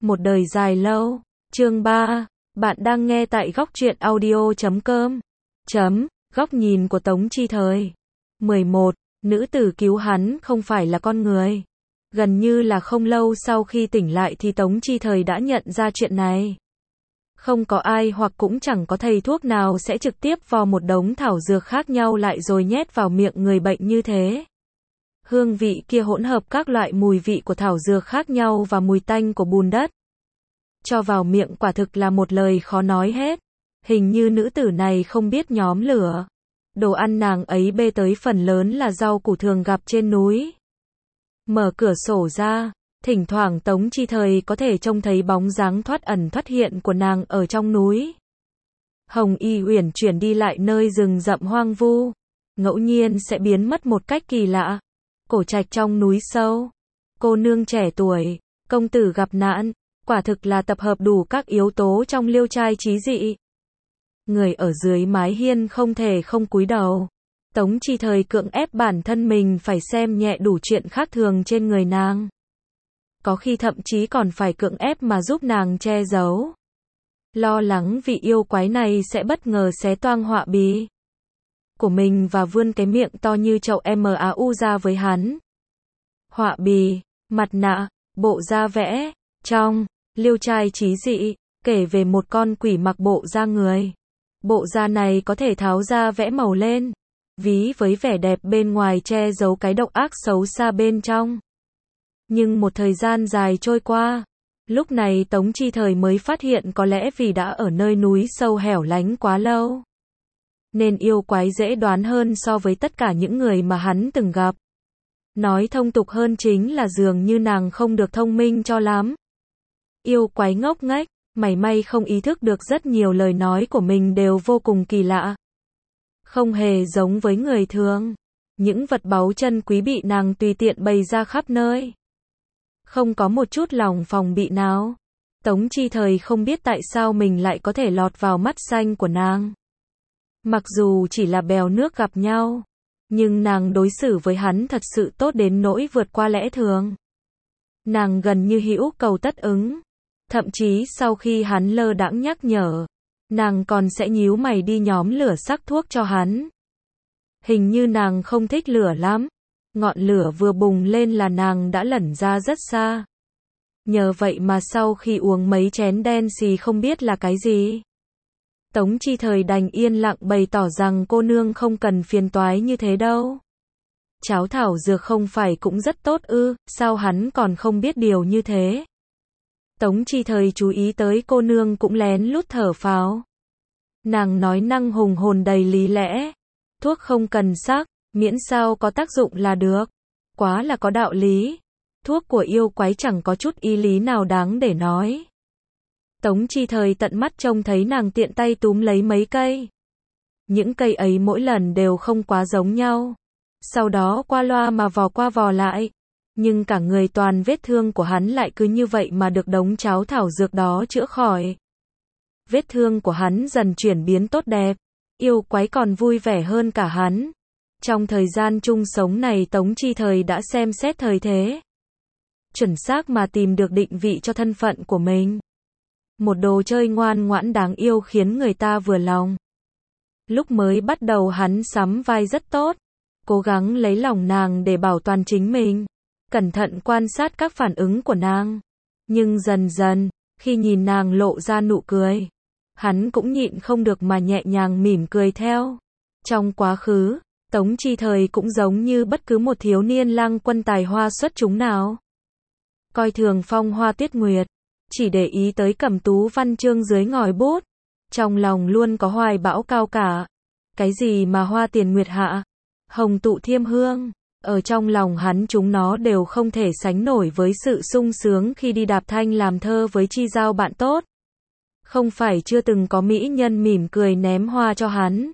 Một đời dài lâu. Chương 3. Bạn đang nghe tại góc truyện audio.com. Góc nhìn của Tống Chi Thời. 11. Nữ tử cứu hắn không phải là con người. Gần như là không lâu sau khi tỉnh lại thì Tống Chi Thời đã nhận ra chuyện này. Không có ai hoặc cũng chẳng có thầy thuốc nào sẽ trực tiếp vò một đống thảo dược khác nhau lại rồi nhét vào miệng người bệnh như thế. Hương vị kia hỗn hợp các loại mùi vị của thảo dược khác nhau và mùi tanh của bùn đất. Cho vào miệng quả thực là một lời khó nói hết. Hình như nữ tử này không biết nhóm lửa. Đồ ăn nàng ấy bê tới phần lớn là rau củ thường gặp trên núi. Mở cửa sổ ra, thỉnh thoảng Tống Chi Thời có thể trông thấy bóng dáng thoát ẩn thoát hiện của nàng ở trong núi. Hồng Y uyển chuyển đi lại nơi rừng rậm hoang vu, ngẫu nhiên sẽ biến mất một cách kỳ lạ. Cổ trạch trong núi sâu, cô nương trẻ tuổi, công tử gặp nạn, quả thực là tập hợp đủ các yếu tố trong liêu trai chí dị. Người ở dưới mái hiên không thể không cúi đầu. Tống Chi Thời cưỡng ép bản thân mình phải xem nhẹ đủ chuyện khác thường trên người nàng. Có khi thậm chí còn phải cưỡng ép mà giúp nàng che giấu. Lo lắng vị yêu quái này sẽ bất ngờ xé toang họa bì của mình và vươn cái miệng to như chậu MAU ra với hắn. Họa bì, mặt nạ, bộ da vẽ, trong liêu trai chí dị, kể về một con quỷ mặc bộ da người. Bộ da này có thể tháo ra vẽ màu lên, ví với vẻ đẹp bên ngoài che giấu cái độc ác xấu xa bên trong. Nhưng một thời gian dài trôi qua, lúc này Tống Chi Thời mới phát hiện có lẽ vì đã ở nơi núi sâu hẻo lánh quá lâu, nên yêu quái dễ đoán hơn so với tất cả những người mà hắn từng gặp. Nói thông tục hơn chính là dường như nàng không được thông minh cho lắm. Yêu quái ngốc nghếch, mảy may không ý thức được rất nhiều lời nói của mình đều vô cùng kỳ lạ. Không hề giống với người thường. Những vật báu chân quý bị nàng tùy tiện bày ra khắp nơi. Không có một chút lòng phòng bị nào. Tống Chi Thời không biết tại sao mình lại có thể lọt vào mắt xanh của nàng. Mặc dù chỉ là bèo nước gặp nhau, nhưng nàng đối xử với hắn thật sự tốt đến nỗi vượt qua lẽ thường. Nàng gần như hữu cầu tất ứng. Thậm chí sau khi hắn lơ đãng nhắc nhở, nàng còn sẽ nhíu mày đi nhóm lửa sắc thuốc cho hắn. Hình như nàng không thích lửa lắm. Ngọn lửa vừa bùng lên là nàng đã lẩn ra rất xa. Nhờ vậy mà sau khi uống mấy chén đen xì không biết là cái gì, Tống Chi Thời đành yên lặng bày tỏ rằng cô nương không cần phiền toái như thế đâu. Cháo thảo dược không phải cũng rất tốt ư, sao hắn còn không biết điều như thế. Tống Chi Thời chú ý tới cô nương cũng lén lút thở phào. Nàng nói năng hùng hồn đầy lý lẽ. Thuốc không cần sắc, miễn sao có tác dụng là được. Quá là có đạo lý. Thuốc của yêu quái chẳng có chút ý lý nào đáng để nói. Tống Chi Thời tận mắt trông thấy nàng tiện tay túm lấy mấy cây. Những cây ấy mỗi lần đều không quá giống nhau. Sau đó qua loa mà vò qua vò lại. Nhưng cả người toàn vết thương của hắn lại cứ như vậy mà được đống cháo thảo dược đó chữa khỏi. Vết thương của hắn dần chuyển biến tốt đẹp. Yêu quái còn vui vẻ hơn cả hắn. Trong thời gian chung sống này Tống Chi Thời đã xem xét thời thế, chuẩn xác mà tìm được định vị cho thân phận của mình. Một đồ chơi ngoan ngoãn đáng yêu khiến người ta vừa lòng. Lúc mới bắt đầu hắn sắm vai rất tốt, cố gắng lấy lòng nàng để bảo toàn chính mình, cẩn thận quan sát các phản ứng của nàng. Nhưng dần dần, khi nhìn nàng lộ ra nụ cười, hắn cũng nhịn không được mà nhẹ nhàng mỉm cười theo. Trong quá khứ, Tống Chi Thời cũng giống như bất cứ một thiếu niên lang quân tài hoa xuất chúng nào. Coi thường phong hoa tuyết nguyệt, chỉ để ý tới cẩm tú văn chương dưới ngòi bút. Trong lòng luôn có hoài bão cao cả. Cái gì mà hoa tiền nguyệt hạ, hồng tụ thiêm hương, ở trong lòng hắn chúng nó đều không thể sánh nổi với sự sung sướng khi đi đạp thanh làm thơ với chi giao bạn tốt. Không phải chưa từng có mỹ nhân mỉm cười ném hoa cho hắn.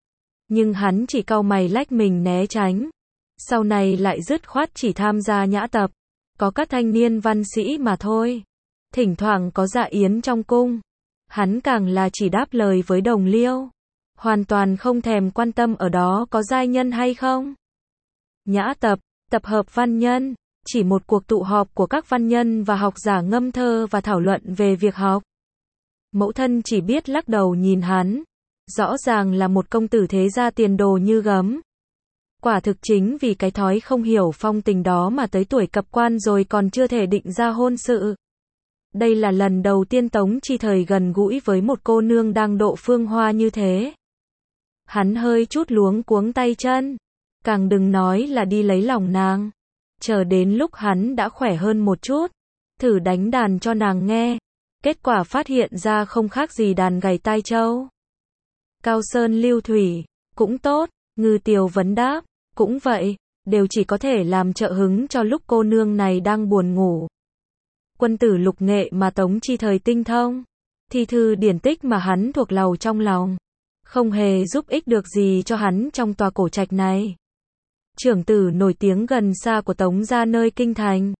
Nhưng hắn chỉ cau mày lách mình né tránh. Sau này lại dứt khoát chỉ tham gia nhã tập. Có các thanh niên văn sĩ mà thôi. Thỉnh thoảng có dạ yến trong cung. Hắn càng là chỉ đáp lời với đồng liêu. Hoàn toàn không thèm quan tâm ở đó có giai nhân hay không. Nhã tập, tập hợp văn nhân. chỉ một cuộc tụ họp của các văn nhân và học giả ngâm thơ và thảo luận về việc học. Mẫu thân chỉ biết lắc đầu nhìn hắn, rõ ràng là một công tử thế gia tiền đồ như gấm. Quả thực chính vì cái thói không hiểu phong tình đó mà tới tuổi cập quan rồi còn chưa thể định ra hôn sự. Đây là lần đầu tiên Tống Chi Thời gần gũi với một cô nương đang độ phương hoa như thế. Hắn hơi chút luống cuống tay chân, càng đừng nói là đi lấy lòng nàng. Chờ đến lúc hắn đã khỏe hơn một chút, thử đánh đàn cho nàng nghe, kết quả phát hiện ra không khác gì đàn gảy tai trâu. Cao sơn lưu thủy, cũng tốt, Ngư Tiều vấn đáp, cũng vậy, đều chỉ có thể làm trợ hứng cho lúc cô nương này đang buồn ngủ. Quân tử lục nghệ mà Tống Chi Thời tinh thông, thi thư điển tích mà hắn thuộc lầu trong lòng, không hề giúp ích được gì cho hắn trong tòa cổ trạch này. Trưởng tử nổi tiếng gần xa của Tống gia nơi kinh thành.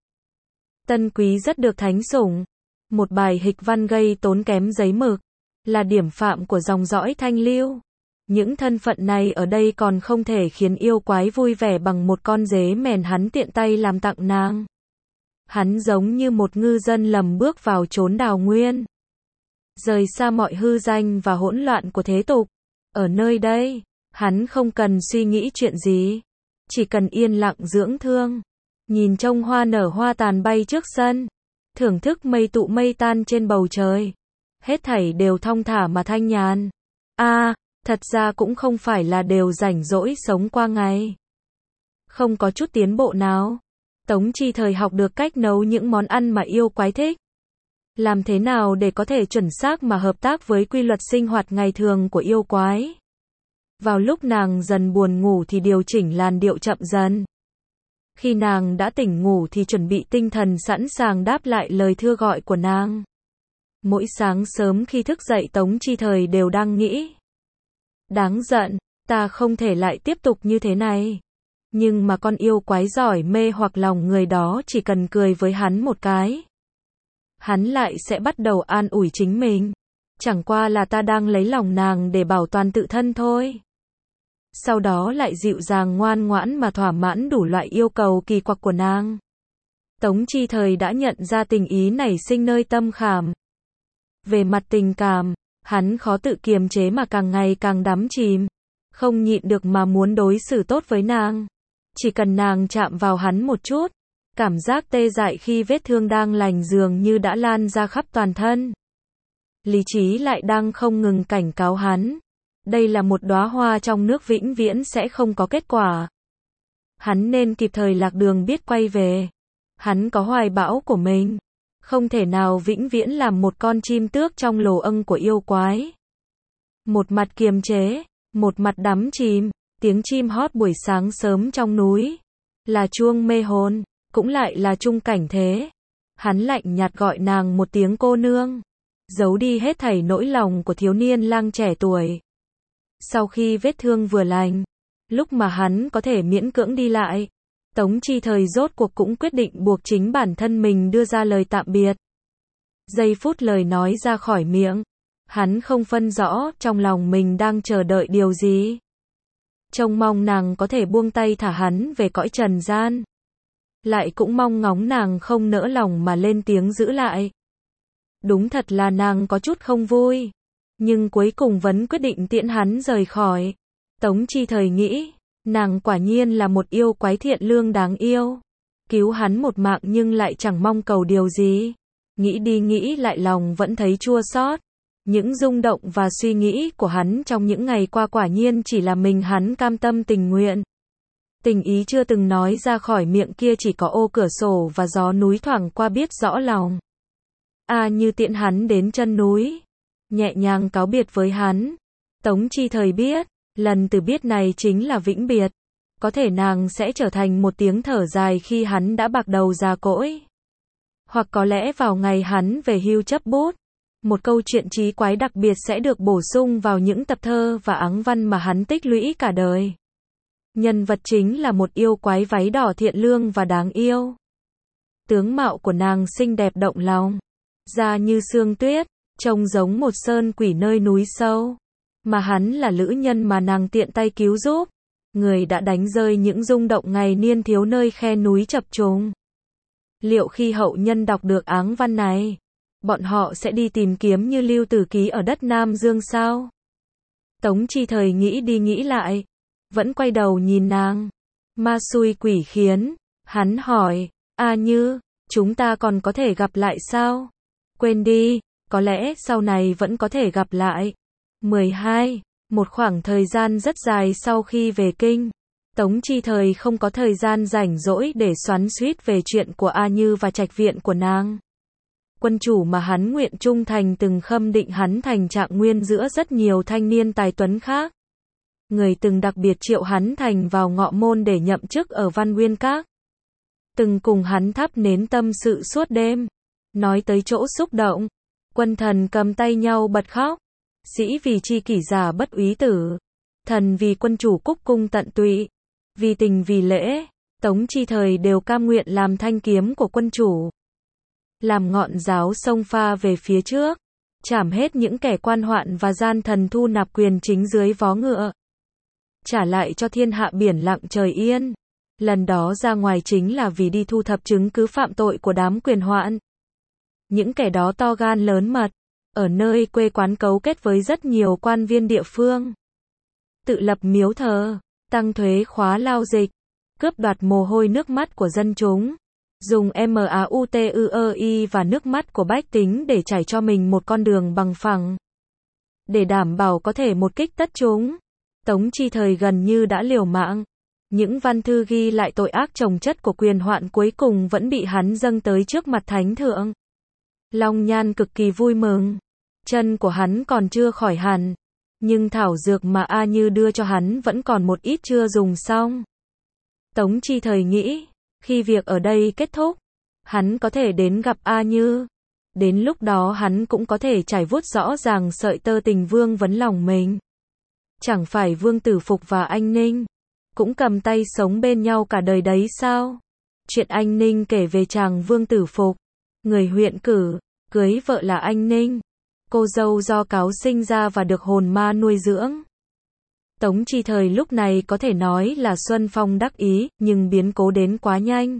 Tân quý rất được thánh sủng. Một bài hịch văn gây tốn kém giấy mực, là điểm phạm của dòng dõi thanh lưu. Những thân phận này ở đây còn không thể khiến yêu quái vui vẻ bằng một con dế mèn hắn tiện tay làm tặng nàng. Hắn giống như một ngư dân lầm bước vào chốn đào nguyên, rời xa mọi hư danh và hỗn loạn của thế tục. Ở nơi đây, hắn không cần suy nghĩ chuyện gì, chỉ cần yên lặng dưỡng thương, nhìn trông hoa nở hoa tàn bay trước sân, thưởng thức mây tụ mây tan trên bầu trời. Hết thảy đều thong thả mà thanh nhàn. Thật ra cũng không phải là đều rảnh rỗi sống qua ngày. Không có chút tiến bộ nào. Tống Chi Thời học được cách nấu những món ăn mà yêu quái thích. Làm thế nào để có thể chuẩn xác mà hợp tác với quy luật sinh hoạt ngày thường của yêu quái. Vào lúc nàng dần buồn ngủ thì điều chỉnh làn điệu chậm dần. Khi nàng đã tỉnh ngủ thì chuẩn bị tinh thần sẵn sàng đáp lại lời thưa gọi của nàng. Mỗi sáng sớm khi thức dậy Tống Chi Thời đều đang nghĩ. Đáng giận, ta không thể lại tiếp tục như thế này. Nhưng mà con yêu quái giỏi mê hoặc lòng người đó chỉ cần cười với hắn một cái. Hắn lại sẽ bắt đầu an ủi chính mình. Chẳng qua là ta đang lấy lòng nàng để bảo toàn tự thân thôi. Sau đó lại dịu dàng ngoan ngoãn mà thỏa mãn đủ loại yêu cầu kỳ quặc của nàng. Tống Chi Thời đã nhận ra tình ý nảy sinh nơi tâm khảm. Về mặt tình cảm, hắn khó tự kiềm chế mà càng ngày càng đắm chìm. Không nhịn được mà muốn đối xử tốt với nàng. Chỉ cần nàng chạm vào hắn một chút, cảm giác tê dại khi vết thương đang lành dường như đã lan ra khắp toàn thân. Lý trí lại đang không ngừng cảnh cáo hắn. Đây là một đóa hoa trong nước vĩnh viễn sẽ không có kết quả. Hắn nên kịp thời lạc đường biết quay về. Hắn có hoài bão của mình. Không thể nào vĩnh viễn làm một con chim tước trong lồ âng của yêu quái. Một mặt kiềm chế, một mặt đắm chìm. Tiếng chim hót buổi sáng sớm trong núi. Là chuông mê hồn, cũng lại là chung cảnh thế. Hắn lạnh nhạt gọi nàng một tiếng cô nương. Giấu đi hết thảy nỗi lòng của thiếu niên lang trẻ tuổi. Sau khi vết thương vừa lành, lúc mà hắn có thể miễn cưỡng đi lại, Tống Chi Thời rốt cuộc cũng quyết định buộc chính bản thân mình đưa ra lời tạm biệt. Giây phút lời nói ra khỏi miệng, hắn không phân rõ trong lòng mình đang chờ đợi điều gì. Trông mong nàng có thể buông tay thả hắn về cõi trần gian. Lại cũng mong ngóng nàng không nỡ lòng mà lên tiếng giữ lại. Đúng thật là nàng có chút không vui. Nhưng cuối cùng vẫn quyết định tiễn hắn rời khỏi. Tống Chi Thời nghĩ, nàng quả nhiên là một yêu quái thiện lương đáng yêu. Cứu hắn một mạng nhưng lại chẳng mong cầu điều gì. Nghĩ đi nghĩ lại lòng vẫn thấy chua xót. Những rung động và suy nghĩ của hắn trong những ngày qua quả nhiên chỉ là mình hắn cam tâm tình nguyện. Tình ý chưa từng nói ra khỏi miệng kia chỉ có ô cửa sổ và gió núi thoảng qua biết rõ lòng. Như tiễn hắn đến chân núi. Nhẹ nhàng cáo biệt với hắn. Tống Chi Thời biết, lần từ biệt này chính là vĩnh biệt. Có thể nàng sẽ trở thành một tiếng thở dài khi hắn đã bạc đầu già cỗi. Hoặc có lẽ vào ngày hắn về hưu chấp bút, một câu chuyện chí quái đặc biệt sẽ được bổ sung vào những tập thơ và áng văn mà hắn tích lũy cả đời. Nhân vật chính là một yêu quái váy đỏ thiện lương và đáng yêu. Tướng mạo của nàng xinh đẹp động lòng, da như sương tuyết, trông giống một sơn quỷ nơi núi sâu. Mà hắn là lữ nhân mà nàng tiện tay cứu giúp. Người đã đánh rơi những rung động ngày niên thiếu nơi khe núi chập trùng. Liệu khi hậu nhân đọc được áng văn này, bọn họ sẽ đi tìm kiếm như Lưu Tử Ký ở đất Nam Dương sao? Tống Chi Thời nghĩ đi nghĩ lại, vẫn quay đầu nhìn nàng. Ma xui quỷ khiến, hắn hỏi, A Như, chúng ta còn có thể gặp lại sao? Quên đi, có lẽ sau này vẫn có thể gặp lại. 12. Một khoảng thời gian rất dài sau khi về kinh, Tống Chi Thời không có thời gian rảnh rỗi để xoắn xuýt về chuyện của A Như và trạch viện của nàng. Quân chủ mà hắn nguyện trung thành từng khâm định hắn thành trạng nguyên giữa rất nhiều thanh niên tài tuấn khác. Người từng đặc biệt triệu hắn thành vào Ngọ Môn để nhậm chức ở Văn Nguyên Các. Từng cùng hắn thắp nến tâm sự suốt đêm. Nói tới chỗ xúc động, quân thần cầm tay nhau bật khóc. Sĩ vì chi kỷ giả bất úy tử, thần vì quân chủ cúc cung tận tụy, vì tình vì lễ, Tống Chi Thời đều cam nguyện làm thanh kiếm của quân chủ. Làm ngọn giáo sông pha về phía trước, trảm hết những kẻ quan hoạn và gian thần thu nạp quyền chính dưới vó ngựa. Trả lại cho thiên hạ biển lặng trời yên. Lần đó ra ngoài chính là vì đi thu thập chứng cứ phạm tội của đám quyền hoạn. Những kẻ đó to gan lớn mật, ở nơi quê quán cấu kết với rất nhiều quan viên địa phương. Tự lập miếu thờ, tăng thuế khóa lao dịch, cướp đoạt mồ hôi nước mắt của dân chúng. Dùng MAUTUEI và nước mắt của bách tính để trải cho mình một con đường bằng phẳng. Để đảm bảo có thể một kích tất chúng, Tống Chi Thời gần như đã liều mạng. Những văn thư ghi lại tội ác chồng chất của quyền hoạn cuối cùng vẫn bị hắn dâng tới trước mặt thánh thượng. Long Nhan cực kỳ vui mừng. Chân của hắn còn chưa khỏi hẳn, nhưng thảo dược mà A Như đưa cho hắn vẫn còn một ít chưa dùng xong. Tống Chi Thời nghĩ, khi việc ở đây kết thúc, hắn có thể đến gặp A Như. Đến lúc đó hắn cũng có thể trải vuốt rõ ràng sợi tơ tình vương vấn lòng mình. Chẳng phải Vương Tử Phục và Anh Ninh cũng cầm tay sống bên nhau cả đời đấy sao? Chuyện Anh Ninh kể về chàng Vương Tử Phục, người huyện cử, cưới vợ là Anh Ninh, cô dâu do cáo sinh ra và được hồn ma nuôi dưỡng. Tống Chi Thời lúc này có thể nói là xuân phong đắc ý, nhưng biến cố đến quá nhanh.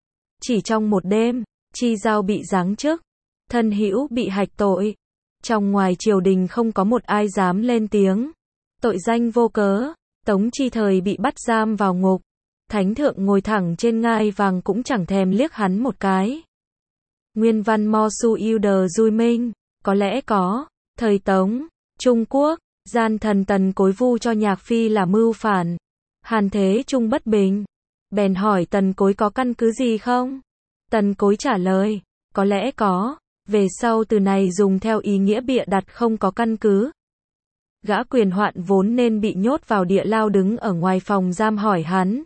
Chỉ trong một đêm, Chi Giao bị giáng chức, thân hữu bị hạch tội. Trong ngoài triều đình không có một ai dám lên tiếng. Tội danh vô cớ, Tống Chi Thời bị bắt giam vào ngục. Thánh thượng ngồi thẳng trên ngai vàng cũng chẳng thèm liếc hắn một cái. Nguyên văn Mo Su Ilder Dui Minh, có lẽ có, thời Tống, Trung Quốc, gian thần Tần Cối vu cho Nhạc Phi là mưu phản. Hàn Thế Trung bất bình, bèn hỏi Tần Cối có căn cứ gì không? Tần Cối trả lời, có lẽ có, về sau từ này dùng theo ý nghĩa bịa đặt không có căn cứ. Gã quyền hoạn vốn nên bị nhốt vào địa lao đứng ở ngoài phòng giam hỏi hắn.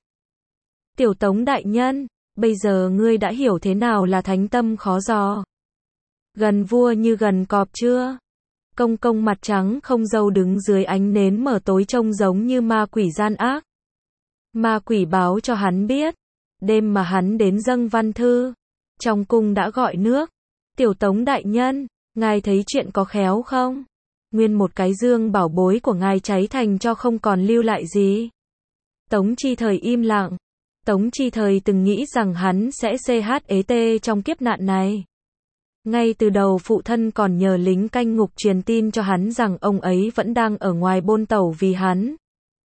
Tiểu Tống đại nhân, bây giờ ngươi đã hiểu thế nào là thánh tâm khó dò. Gần vua như gần cọp chưa? Công công mặt trắng không râu đứng dưới ánh nến mở tối trông giống như ma quỷ gian ác. Ma quỷ báo cho hắn biết, đêm mà hắn đến dâng văn thư, trong cung đã gọi nước. Tiểu Tống đại nhân, ngài thấy chuyện có khéo không? Nguyên một cái dương bảo bối của ngài cháy thành cho không còn lưu lại gì. Tống Chi Thời im lặng. Tống Chi Thời từng nghĩ rằng hắn sẽ CHET trong kiếp nạn này. Ngay từ đầu phụ thân còn nhờ lính canh ngục truyền tin cho hắn rằng ông ấy vẫn đang ở ngoài bôn tẩu vì hắn.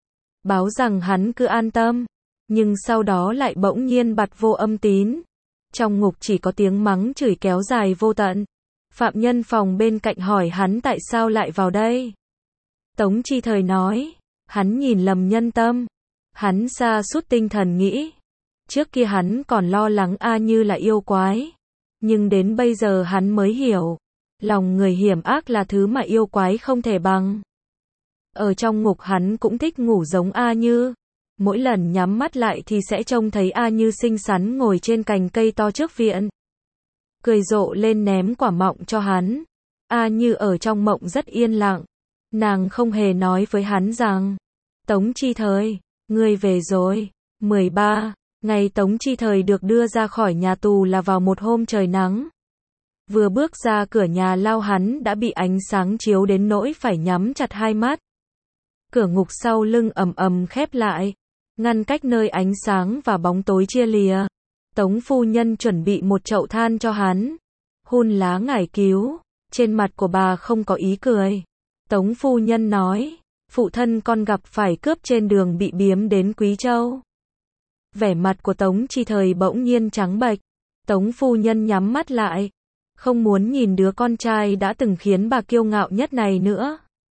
Báo rằng hắn cứ an tâm. Nhưng sau đó lại bỗng nhiên bặt vô âm tín. Trong ngục chỉ có tiếng mắng chửi kéo dài vô tận. Phạm nhân phòng bên cạnh hỏi hắn tại sao lại vào đây. Tống Chi Thời nói, hắn nhìn lầm nhân tâm. Hắn sa sút tinh thần nghĩ. Trước kia hắn còn lo lắng A Như là yêu quái. Nhưng đến bây giờ hắn mới hiểu. Lòng người hiểm ác là thứ mà yêu quái không thể bằng. Ở trong ngục hắn cũng thích ngủ giống A Như. Mỗi lần nhắm mắt lại thì sẽ trông thấy A Như xinh xắn ngồi trên cành cây to trước viện. Cười rộ lên ném quả mọng cho hắn. A Như ở trong mộng rất yên lặng. Nàng không hề nói với hắn rằng, Tống Chi Thời, ngươi về rồi. 13. Ngày Tống Chi Thời được đưa ra khỏi nhà tù là vào một hôm trời nắng. Vừa bước ra cửa nhà lao hắn đã bị ánh sáng chiếu đến nỗi phải nhắm chặt hai mắt. Cửa ngục sau lưng ầm ầm khép lại, ngăn cách nơi ánh sáng và bóng tối chia lìa. Tống phu nhân chuẩn bị một chậu than cho hắn. Hun lá ngải cứu. Trên mặt của bà không có ý cười. Tống phu nhân nói, phụ thân con gặp phải cướp trên đường bị biếm đến Quý Châu. Vẻ mặt của Tống Chi Thời bỗng nhiên trắng bệch. Tống phu nhân nhắm mắt lại. Không muốn nhìn đứa con trai đã từng khiến bà kiêu ngạo nhất này nữa.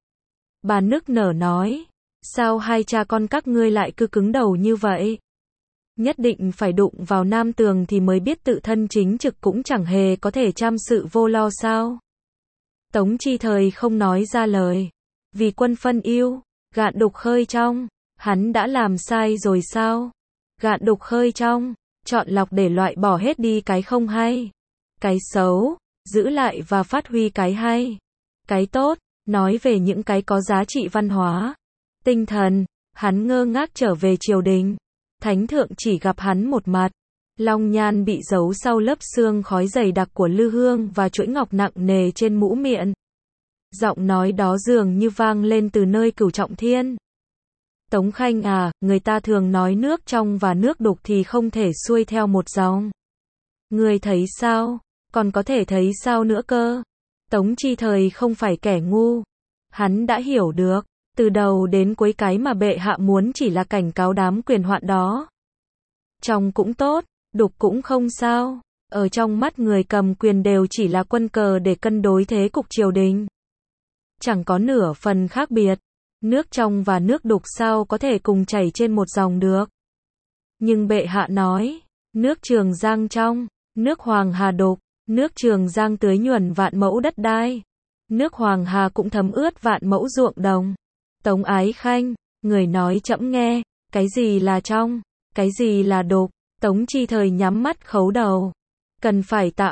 Bà nức nở nói, sao hai cha con các ngươi lại cứ cứng đầu như vậy? Nhất định phải đụng vào nam tường thì mới biết tự thân chính trực cũng chẳng hề có thể chăm sự vô lo sao? Tống Chi Thời không nói ra lời. Vì quân phân ưu, gạn đục khơi trong. Hắn đã làm sai rồi sao? Gạn đục khơi trong, chọn lọc để loại bỏ hết đi cái không hay. Cái xấu, giữ lại và phát huy cái hay. Cái tốt, nói về những cái có giá trị văn hóa. Tinh thần, hắn ngơ ngác trở về triều đình. Thánh thượng chỉ gặp hắn một mặt. Long nhan bị giấu sau lớp xương khói dày đặc của lư hương và chuỗi ngọc nặng nề trên mũ miệng. Giọng nói đó dường như vang lên từ nơi cửu trọng thiên. Tống Khanh à, người ta thường nói nước trong và nước đục thì không thể xuôi theo một dòng. Người thấy sao? Còn có thể thấy sao nữa cơ? Tống Chi Thời không phải kẻ ngu. Hắn đã hiểu được, từ đầu đến cuối cái mà bệ hạ muốn chỉ là cảnh cáo đám quyền hoạn đó. Trong cũng tốt, đục cũng không sao. Ở trong mắt người cầm quyền đều chỉ là quân cờ để cân đối thế cục triều đình. Chẳng có nửa phần khác biệt. Nước trong và nước đục sao có thể cùng chảy trên một dòng được. Nhưng bệ hạ nói, nước Trường Giang trong, nước Hoàng Hà đục, nước Trường Giang tưới nhuần vạn mẫu đất đai. Nước Hoàng Hà cũng thấm ướt vạn mẫu ruộng đồng. Tống Ái Khanh, người nói trẫm nghe, cái gì là trong, cái gì là đục? Tống Chi Thời nhắm mắt khấu đầu. Cần phải tạ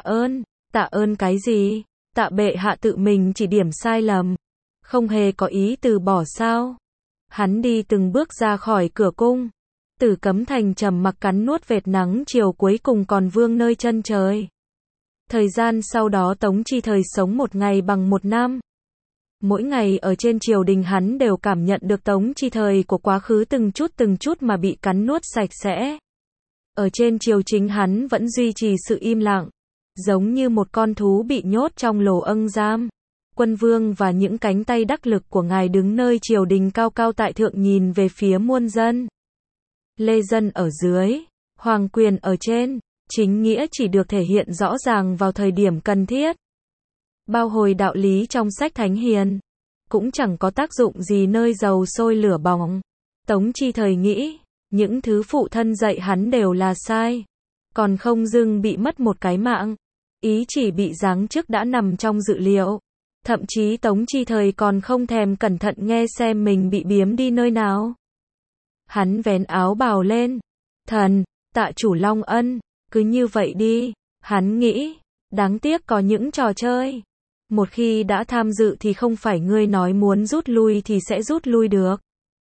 ơn cái gì? Tạ bệ hạ tự mình chỉ điểm sai lầm. Không hề có ý từ bỏ sao? Hắn đi từng bước ra khỏi cửa cung. Tử Cấm Thành trầm mặc cắn nuốt vệt nắng chiều cuối cùng còn vương nơi chân trời. Thời gian sau đó Tống Chi Thời sống một ngày bằng một năm. Mỗi ngày ở trên triều đình hắn đều cảm nhận được Tống Chi Thời của quá khứ từng chút mà bị cắn nuốt sạch sẽ. Ở trên triều chính hắn vẫn duy trì sự im lặng, giống như một con thú bị nhốt trong lồ âng giam. Quân vương và những cánh tay đắc lực của ngài đứng nơi triều đình cao cao tại thượng nhìn về phía muôn dân. Lê dân ở dưới, hoàng quyền ở trên, chính nghĩa chỉ được thể hiện rõ ràng vào thời điểm cần thiết. Bao hồi đạo lý trong sách Thánh Hiền, cũng chẳng có tác dụng gì nơi dầu sôi lửa bỏng. Tống Chi Thời nghĩ, những thứ phụ thân dạy hắn đều là sai. Còn không dưng bị mất một cái mạng. Ý chỉ bị giáng chức đã nằm trong dự liệu. Thậm chí Tống Chi Thời còn không thèm cẩn thận nghe xem mình bị biếm đi nơi nào. Hắn vén áo bào lên. Thần, tạ chủ Long Ân, cứ như vậy đi. Hắn nghĩ, đáng tiếc có những trò chơi. Một khi đã tham dự thì không phải ngươi nói muốn rút lui thì sẽ rút lui được.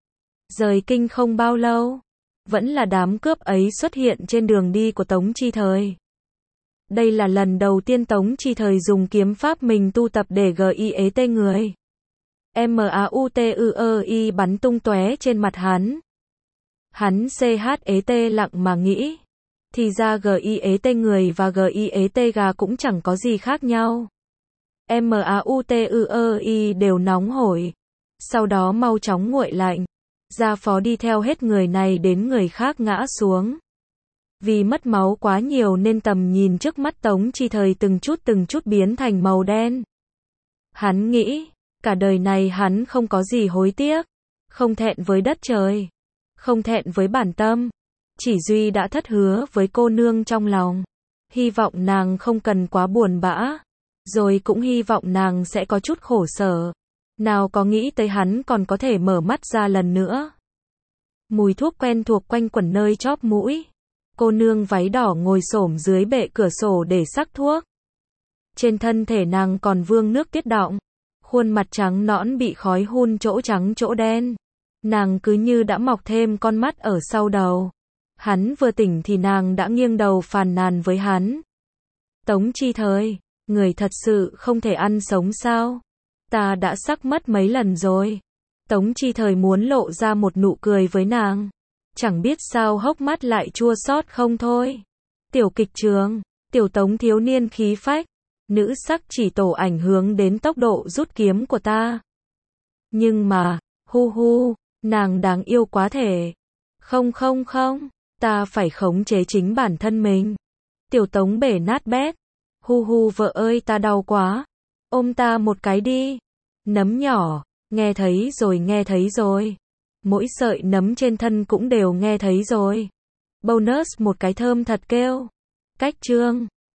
Rời kinh không bao lâu, vẫn là đám cướp ấy xuất hiện trên đường đi của Tống Chi Thời. Đây là lần đầu tiên Tống Chi Thời dùng kiếm pháp mình tu tập để GIET người. MAUTUEI bắn tung tóe trên mặt hắn. Hắn CHET lặng mà nghĩ. Thì ra GIET người và GIET gà cũng chẳng có gì khác nhau. MAUTUEI đều nóng hổi. Sau đó mau chóng nguội lạnh. Gia phó đi theo hết người này đến người khác ngã xuống. Vì mất máu quá nhiều nên tầm nhìn trước mắt Tống Chi Thời từng chút biến thành màu đen. Hắn nghĩ, cả đời này hắn không có gì hối tiếc. Không thẹn với đất trời. Không thẹn với bản tâm. Chỉ duy đã thất hứa với cô nương trong lòng. Hy vọng nàng không cần quá buồn bã. Rồi cũng hy vọng nàng sẽ có chút khổ sở. Nào có nghĩ tới hắn còn có thể mở mắt ra lần nữa. Mùi thuốc quen thuộc quanh quẩn nơi chóp mũi. Cô nương váy đỏ ngồi xổm dưới bệ cửa sổ để sắc thuốc. Trên thân thể nàng còn vương nước tiết đọng. Khuôn mặt trắng nõn bị khói hun chỗ trắng chỗ đen. Nàng cứ như đã mọc thêm con mắt ở sau đầu. Hắn vừa tỉnh thì nàng đã nghiêng đầu phàn nàn với hắn. Tống Chi Thời, người thật sự không thể ăn sống sao? Ta đã sắc mất mấy lần rồi. Tống Chi Thời muốn lộ ra một nụ cười với nàng. Chẳng biết sao hốc mắt lại chua xót không thôi. Tiểu kịch trường, tiểu tống thiếu niên khí phách, nữ sắc chỉ tổ ảnh hưởng đến tốc độ rút kiếm của ta. Nhưng mà, hu hu, nàng đáng yêu quá thể. Không không không, ta phải khống chế chính bản thân mình. Tiểu tống bể nát bét. Hu hu vợ ơi ta đau quá. Ôm ta một cái đi. Nấm nhỏ, nghe thấy rồi. Mỗi sợi nấm trên thân cũng đều nghe thấy rồi. Bonus một cái thơm thật kêu. Cách chương